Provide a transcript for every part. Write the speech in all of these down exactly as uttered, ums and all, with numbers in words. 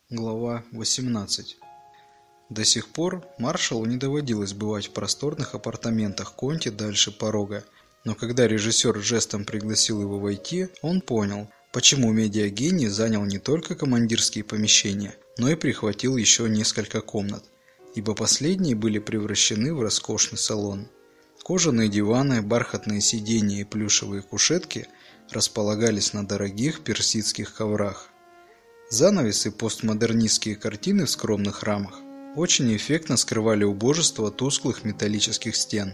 Глава восемнадцать. До сих пор маршалу не доводилось бывать в просторных апартаментах Конти дальше порога, но когда режиссер жестом пригласил его войти, он понял, почему медиагений занял не только командирские помещения, но и прихватил еще несколько комнат, ибо последние были превращены в роскошный салон. Кожаные диваны, бархатные сиденья и плюшевые кушетки располагались на дорогих персидских коврах. Занавесы и постмодернистские картины в скромных рамах очень эффектно скрывали убожество тусклых металлических стен.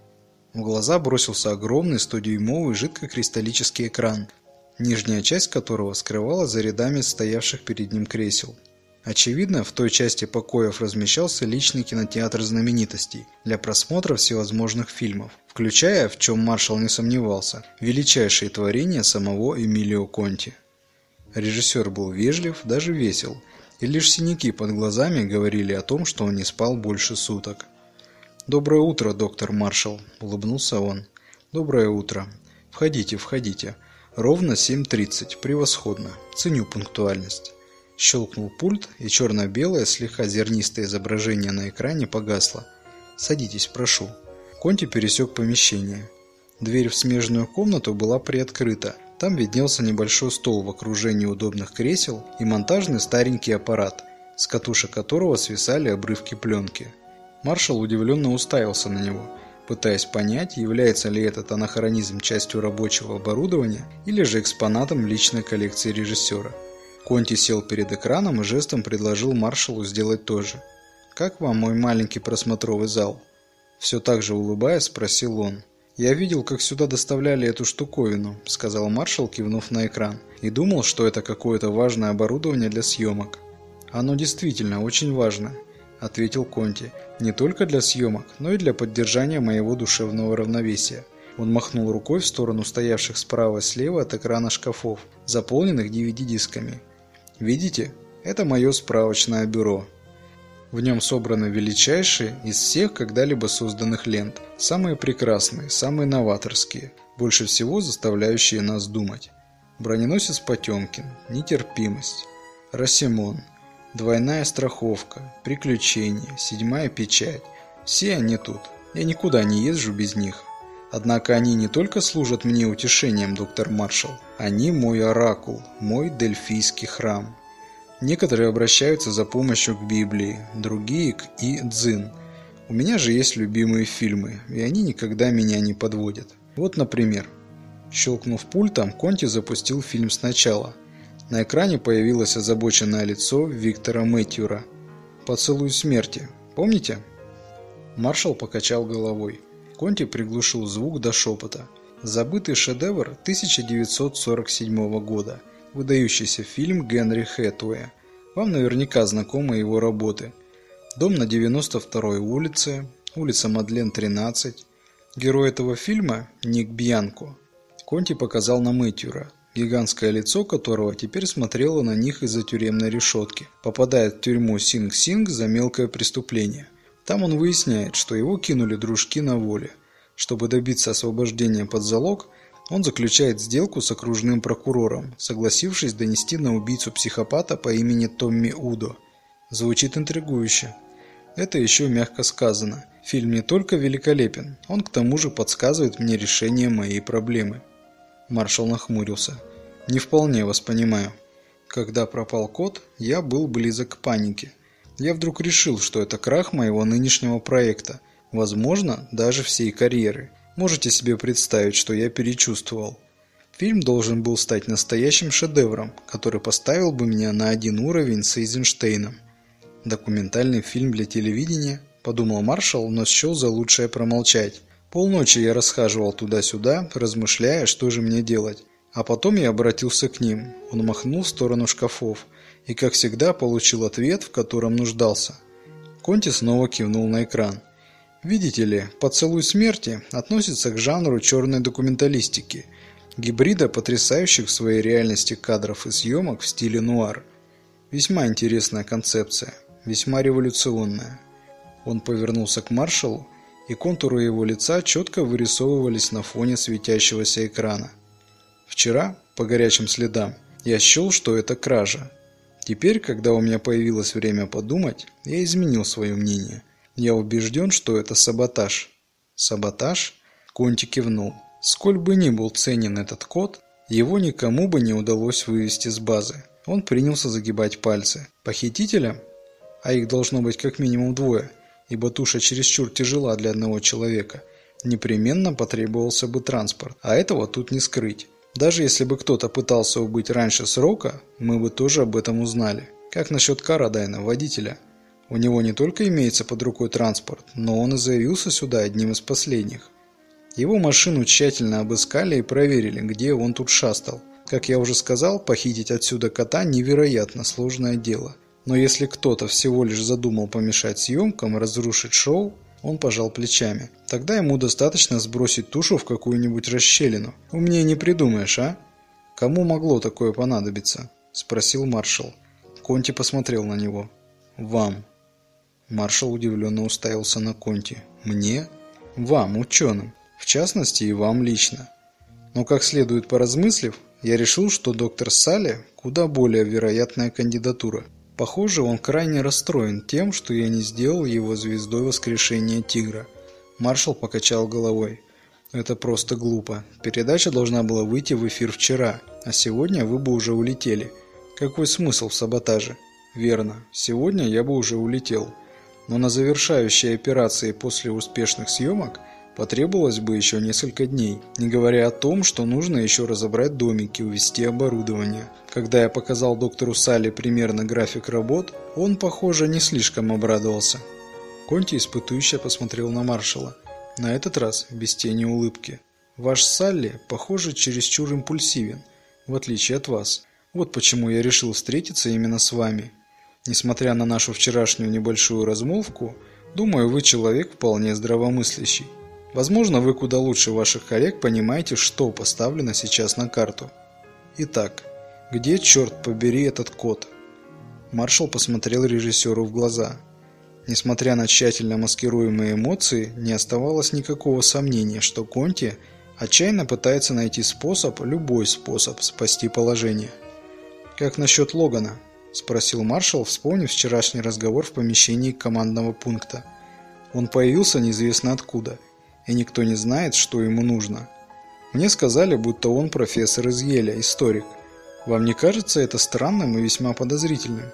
В глаза бросился огромный стодюймовый жидкокристаллический экран, нижняя часть которого скрывала за рядами стоявших перед ним кресел. Очевидно, в той части покоев размещался личный кинотеатр знаменитостей для просмотра всевозможных фильмов, включая, в чем маршал не сомневался, величайшие творения самого Эмилио Конти. Режиссер был вежлив, даже весел, и лишь синяки под глазами говорили о том, что он не спал больше суток. «Доброе утро, доктор Маршалл», — улыбнулся он. «Доброе утро. Входите, входите. Ровно семь тридцать. Превосходно. Ценю пунктуальность». Щелкнул пульт, и черно-белое, слегка зернистое изображение на экране погасло. «Садитесь, прошу». Конти пересек помещение. Дверь в смежную комнату была приоткрыта. Там виднелся небольшой стол в окружении удобных кресел и монтажный старенький аппарат, с катушек которого свисали обрывки пленки. Маршал удивленно уставился на него, пытаясь понять, является ли этот анахронизм частью рабочего оборудования или же экспонатом личной коллекции режиссера. Конти сел перед экраном и жестом предложил маршалу сделать то же. «Как вам мой маленький просмотровый зал?» Все так же улыбаясь, спросил он. «Я видел, как сюда доставляли эту штуковину», — сказал маршал, кивнув на экран, и думал, что это какое-то важное оборудование для съемок. «Оно действительно очень важно», — ответил Конти, — «не только для съемок, но и для поддержания моего душевного равновесия». Он махнул рукой в сторону стоявших справа и слева от экрана шкафов, заполненных ди ви ди-дисками. «Видите? Это мое справочное бюро». В нем собраны величайшие из всех когда-либо созданных лент, самые прекрасные, самые новаторские, больше всего заставляющие нас думать. Броненосец Потемкин, Нетерпимость, Рассемон, Двойная страховка, Приключения, Седьмая печать. Все они тут. Я никуда не езжу без них. Однако они не только служат мне утешением, доктор Маршалл, они мой оракул, мой дельфийский храм. Некоторые обращаются за помощью к Библии, другие к И-Дзин. У меня же есть любимые фильмы, и они никогда меня не подводят. Вот, например. Щелкнув пультом, Конти запустил фильм сначала. На экране появилось озабоченное лицо Виктора Мэтьюра. «Поцелуй смерти». Помните? Маршалл покачал головой. Конти приглушил звук до шепота. Забытый шедевр тысяча девятьсот сорок седьмого года. Выдающийся фильм Генри Хэтуэя. Вам наверняка знакомы его работы. «Дом на девяносто второй улице», улица Мадлен, тринадцать. Герой этого фильма – Ник Бьянко. Конти показал на Мэтьюра, гигантское лицо которого теперь смотрело на них из-за тюремной решетки, попадает в тюрьму Синг-Синг за мелкое преступление. Там он выясняет, что его кинули дружки на воле. Чтобы добиться освобождения под залог, он заключает сделку с окружным прокурором, согласившись донести на убийцу-психопата по имени Томми Удо. Звучит интригующе. Это еще мягко сказано. Фильм не только великолепен, он к тому же подсказывает мне решение моей проблемы. Маршалл нахмурился. Не вполне вас понимаю. Когда пропал кот, я был близок к панике. Я вдруг решил, что это крах моего нынешнего проекта, возможно, даже всей карьеры. Можете себе представить, что я перечувствовал. Фильм должен был стать настоящим шедевром, который поставил бы меня на один уровень с Эйзенштейном. Документальный фильм для телевидения, подумал маршалл, но счел за лучшее промолчать. Полночи я расхаживал туда-сюда, размышляя, что же мне делать. А потом я обратился к ним. Он махнул в сторону шкафов и, как всегда, получил ответ, в котором нуждался. Конти снова кивнул на экран. Видите ли, «Поцелуй смерти» относится к жанру черной документалистики, гибрида потрясающих в своей реальности кадров и съемок в стиле нуар. Весьма интересная концепция, весьма революционная. Он повернулся к маршалу, и контуры его лица четко вырисовывались на фоне светящегося экрана. Вчера, по горячим следам, я счел, что это кража. Теперь, когда у меня появилось время подумать, я изменил свое мнение. Я убежден, что это саботаж. Саботаж? Конти кивнул. Сколь бы ни был ценен этот код, его никому бы не удалось вывести с базы. Он принялся загибать пальцы. Похитителям? А их должно быть как минимум двое, ибо туша чересчур тяжела для одного человека. Непременно потребовался бы транспорт, а этого тут не скрыть. Даже если бы кто-то пытался убыть раньше срока, мы бы тоже об этом узнали. Как насчет Карадайна, водителя? У него не только имеется под рукой транспорт, но он и заявился сюда одним из последних. Его машину тщательно обыскали и проверили, где он тут шастал. Как я уже сказал, похитить отсюда кота невероятно сложное дело. Но если кто-то всего лишь задумал помешать съемкам и разрушить шоу, он пожал плечами. Тогда ему достаточно сбросить тушу в какую-нибудь расщелину. Умнее не придумаешь, а? Кому могло такое понадобиться? Спросил маршал. Конти посмотрел на него. Вам. Маршал удивленно уставился на Конти. Мне? Вам, ученым. В частности, и вам лично. Но как следует поразмыслив, я решил, что доктор Салли куда более вероятная кандидатура. Похоже, он крайне расстроен тем, что я не сделал его звездой воскрешения тигра. Маршал покачал головой. Это просто глупо. Передача должна была выйти в эфир вчера, а сегодня вы бы уже улетели. Какой смысл в саботаже? Верно, сегодня я бы уже улетел. Но на завершающей операции после успешных съемок потребовалось бы еще несколько дней, не говоря о том, что нужно еще разобрать домики, увезти оборудование. Когда я показал доктору Салли примерно график работ, он, похоже, не слишком обрадовался. Конти испытующе посмотрел на маршала, на этот раз без тени улыбки. Ваш Салли, похоже, чересчур импульсивен, в отличие от вас. Вот почему я решил встретиться именно с вами. Несмотря на нашу вчерашнюю небольшую размолвку, думаю, вы человек вполне здравомыслящий. Возможно, вы куда лучше ваших коллег понимаете, что поставлено сейчас на карту. Итак, где, черт побери, этот код? Маршал посмотрел режиссеру в глаза. Несмотря на тщательно маскируемые эмоции, не оставалось никакого сомнения, что Конти отчаянно пытается найти способ, любой способ, спасти положение. «Как насчет Логана?» – спросил маршал, вспомнив вчерашний разговор в помещении командного пункта. Он появился неизвестно откуда, и никто не знает, что ему нужно. Мне сказали, будто он профессор из Йеля, историк. Вам не кажется это странным и весьма подозрительным?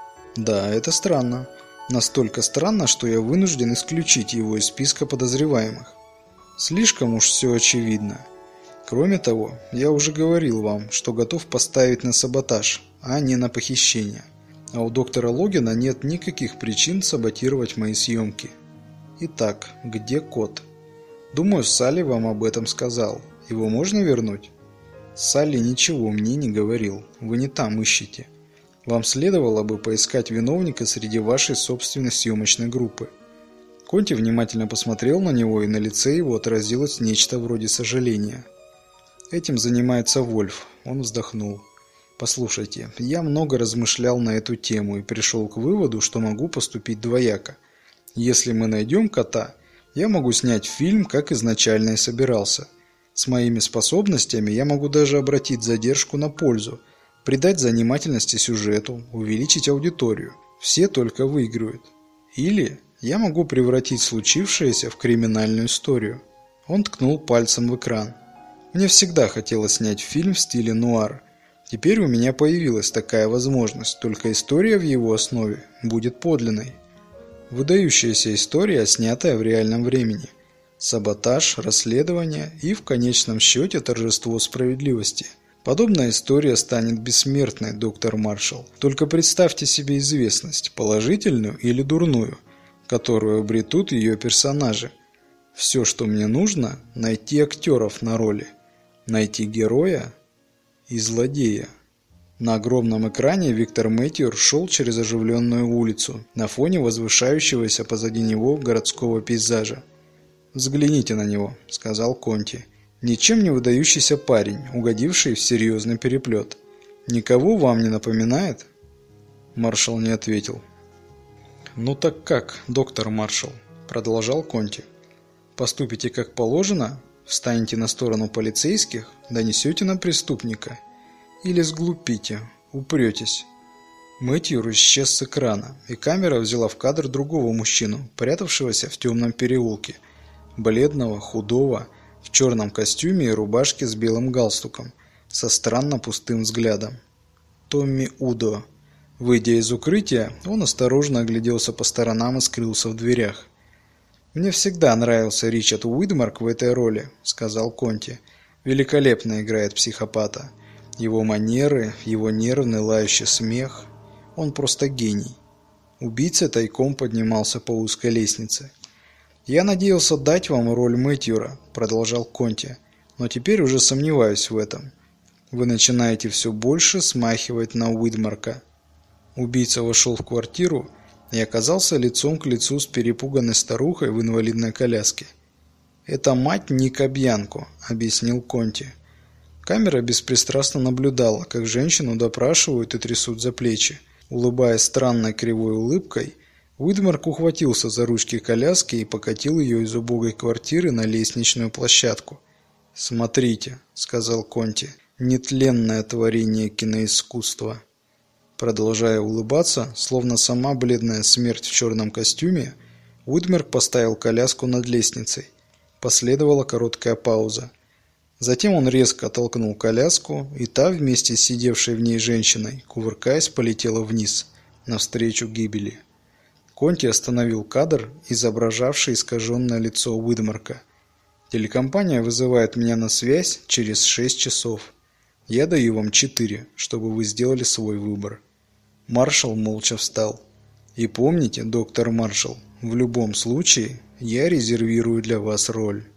Да, это странно. Настолько странно, что я вынужден исключить его из списка подозреваемых. Слишком уж все очевидно. Кроме того, я уже говорил вам, что готов поставить на саботаж, а не на похищение. А у доктора Логана нет никаких причин саботировать мои съемки. Итак, где код? Думаю, Салли вам об этом сказал. Его можно вернуть? Салли ничего мне не говорил. Вы не там ищете. Вам следовало бы поискать виновника среди вашей собственной съемочной группы. Конти внимательно посмотрел на него, и на лице его отразилось нечто вроде сожаления. Этим занимается Вольф. Он вздохнул. Послушайте, я много размышлял на эту тему и пришел к выводу, что могу поступить двояко. Если мы найдем кота, я могу снять фильм, как изначально и собирался. С моими способностями я могу даже обратить задержку на пользу, придать занимательности сюжету, увеличить аудиторию. Все только выиграют. Или я могу превратить случившееся в криминальную историю. Он ткнул пальцем в экран. Мне всегда хотелось снять фильм в стиле нуар. Теперь у меня появилась такая возможность, только история в его основе будет подлинной. Выдающаяся история, снятая в реальном времени. Саботаж, расследование и, в конечном счете, торжество справедливости. Подобная история станет бессмертной, доктор Маршалл. Только представьте себе известность, положительную или дурную, которую обретут ее персонажи. Все, что мне нужно, найти актеров на роли, найти героя и злодея. На огромном экране Виктор Мэтьюр шел через оживленную улицу, на фоне возвышающегося позади него городского пейзажа. «Взгляните на него», — сказал Конти. «Ничем не выдающийся парень, угодивший в серьезный переплет. Никого вам не напоминает?» Маршал не ответил. «Ну так как, доктор Маршалл?» — продолжал Конти. «Поступите как положено, встанете на сторону полицейских, донесете на преступника. Или сглупите, упретесь. Мэтью исчез с экрана, и камера взяла в кадр другого мужчину, прятавшегося в темном переулке. Бледного, худого, в черном костюме и рубашке с белым галстуком, со странно пустым взглядом. Томми Удо. Выйдя из укрытия, он осторожно огляделся по сторонам и скрылся в дверях. «Мне всегда нравился Ричард Уидмарк в этой роли», — сказал Конти. «Великолепно играет психопата. Его манеры, его нервный лающий смех. Он просто гений». Убийца тайком поднимался по узкой лестнице. «Я надеялся дать вам роль Мэтьюра», — продолжал Конти, — «но теперь уже сомневаюсь в этом. Вы начинаете все больше смахивать на Уидмарка». Убийца вошел в квартиру и оказался лицом к лицу с перепуганной старухой в инвалидной коляске. «Это мать Ника Бьянко», — объяснил Конти. Камера беспристрастно наблюдала, как женщину допрашивают и трясут за плечи. Улыбаясь странной кривой улыбкой, Уидмарк ухватился за ручки коляски и покатил ее из убогой квартиры на лестничную площадку. «Смотрите», — сказал Конти, — «нетленное творение киноискусства». Продолжая улыбаться, словно сама бледная смерть в черном костюме, Уидмарк поставил коляску над лестницей. Последовала короткая пауза. Затем он резко оттолкнул коляску, и та, вместе с сидевшей в ней женщиной, кувыркаясь, полетела вниз, навстречу гибели. Конти остановил кадр, изображавший искаженное лицо Уидмарка. «Телекомпания вызывает меня на связь через шесть часов. Я даю вам четыре, чтобы вы сделали свой выбор». Маршал молча встал. «И помните, доктор Маршал, в любом случае я резервирую для вас роль».